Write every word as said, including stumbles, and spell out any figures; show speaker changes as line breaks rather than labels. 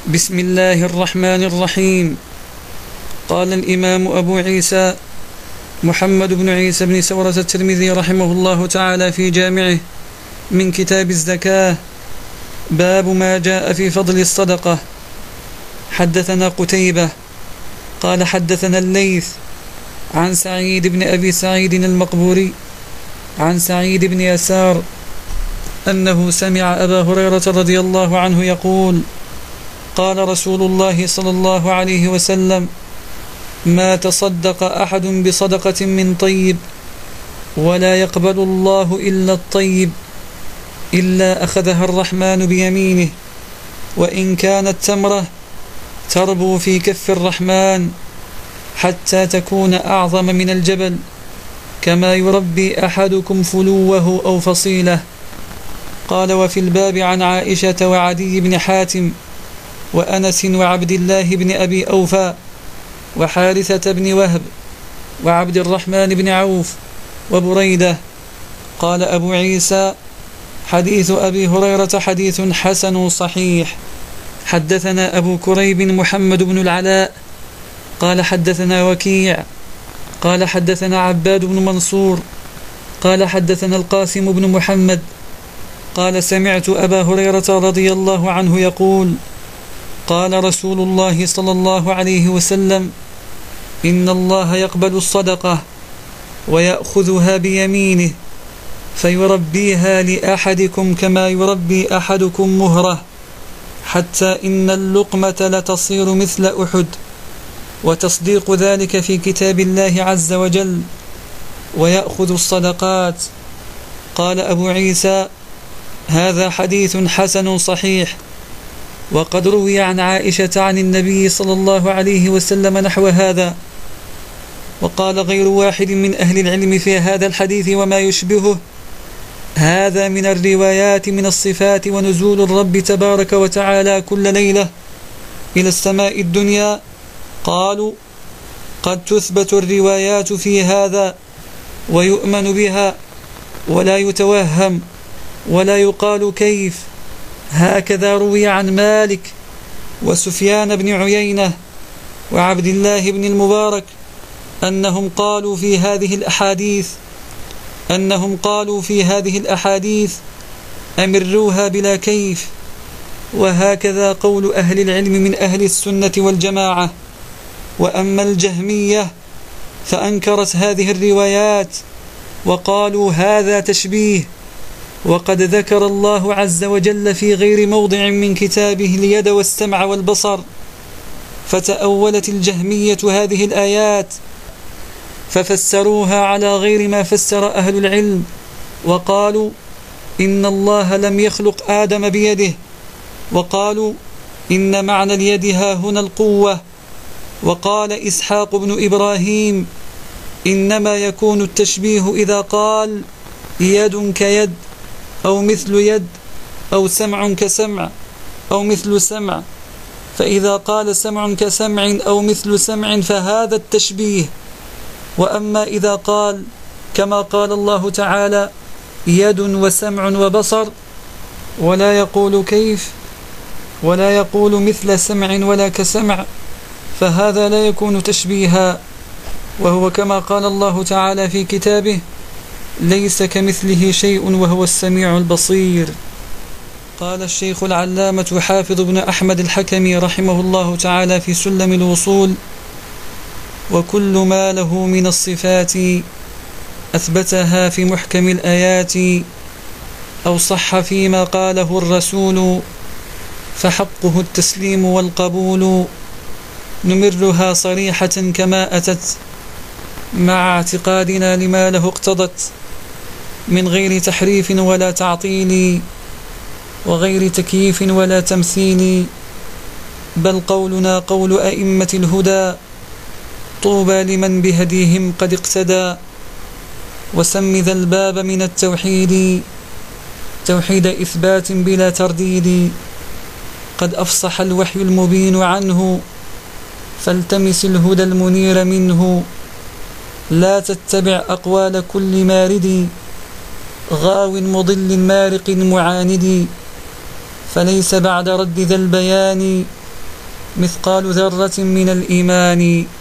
بسم الله الرحمن الرحيم. قال الإمام أبو عيسى محمد بن عيسى بن سورة الترمذي رحمه الله تعالى في جامعه من كتاب الزكاة باب ما جاء في فضل الصدقة. حدثنا قتيبة قال حدثنا الليث عن سعيد بن أبي سعيد المقبوري عن سعيد بن يسار أنه سمع أبا هريرة رضي الله عنه يقول: قال رسول الله صلى الله عليه وسلم: ما تصدق أحد بصدقة من طيب ولا يقبل الله إلا الطيب إلا أخذها الرحمن بيمينه، وإن كانت تمرة تربو في كف الرحمن حتى تكون أعظم من الجبل، كما يربي أحدكم فلوه أو فصيله. قال: وفي الباب عن عائشة وعدي بن حاتم وأنس وعبد الله بن أبي أوفى وحارثة بن وهب وعبد الرحمن بن عوف وبريدة. قال أبو عيسى: حديث أبي هريرة حديث حسن صحيح. حدثنا أبو كريب محمد بن العلاء قال حدثنا وكيع قال حدثنا عباد بن منصور قال حدثنا القاسم بن محمد قال: سمعت أبا هريرة رضي الله عنه يقول: قال رسول الله صلى الله عليه وسلم: إن الله يقبل الصدقة ويأخذها بيمينه فيربيها لأحدكم كما يربي أحدكم مهرة، حتى إن اللقمة لتصير مثل أحد، وتصديق ذلك في كتاب الله عز وجل، ويأخذ الصدقات. قال أبو عيسى: هذا حديث حسن صحيح. وقد روي عن عائشة عن النبي صلى الله عليه وسلم نحو هذا. وقال غير واحد من أهل العلم في هذا الحديث وما يشبهه: هذا من الروايات من الصفات ونزول الرب تبارك وتعالى كل ليلة إلى السماء الدنيا. قالوا: قد تثبت الروايات في هذا ويؤمن بها ولا يتوهم ولا يقال كيف. هكذا روي عن مالك وسفيان بن عيينة وعبد الله بن المبارك أنهم قالوا في هذه الأحاديث أنهم قالوا في هذه الأحاديث أمروها بلا كيف. وهكذا قول أهل العلم من أهل السنة والجماعة. وأما الجهمية فأنكرت هذه الروايات وقالوا هذا تشبيه، وقد ذكر الله عز وجل في غير موضع من كتابه اليد والسمع والبصر. فتأولت الجهمية هذه الآيات ففسروها على غير ما فسر أهل العلم، وقالوا إن الله لم يخلق آدم بيده، وقالوا إن معنى اليد ها هنا القوة. وقال إسحاق بن إبراهيم: إنما يكون التشبيه إذا قال يد كيد أو مثل يد أو سمع كسمع أو مثل سمع، فإذا قال سمع كسمع أو مثل سمع فهذا التشبيه. وأما إذا قال كما قال الله تعالى يد وسمع وبصر ولا يقول كيف ولا يقول مثل سمع ولا كسمع، فهذا لا يكون تشبيها، وهو كما قال الله تعالى في كتابه: ليس كمثله شيء وهو السميع البصير. قال الشيخ العلامة حافظ بن أحمد الحكمي رحمه الله تعالى في سلم الوصول: وكل ما له من الصفات أثبتها في محكم الآيات أو صح فيما قاله الرسول فحقه التسليم والقبول، نمرها صريحة كما أتت مع اعتقادنا لما له اقتضت، من غير تحريف ولا تعطيل وغير تكييف ولا تمثيل، بل قولنا قول أئمة الهدى، طوبى لمن بهديهم قد اقتدى. وسم ذا الباب من التوحيد توحيد إثبات بلا ترديد، قد أفصح الوحي المبين عنه، فالتمس الهدى المنير منه. لا تتبع أقوال كل مارد، غاو مضل مارق معاند، فليس بعد رد ذا البيان مثقال ذرة من الإيمان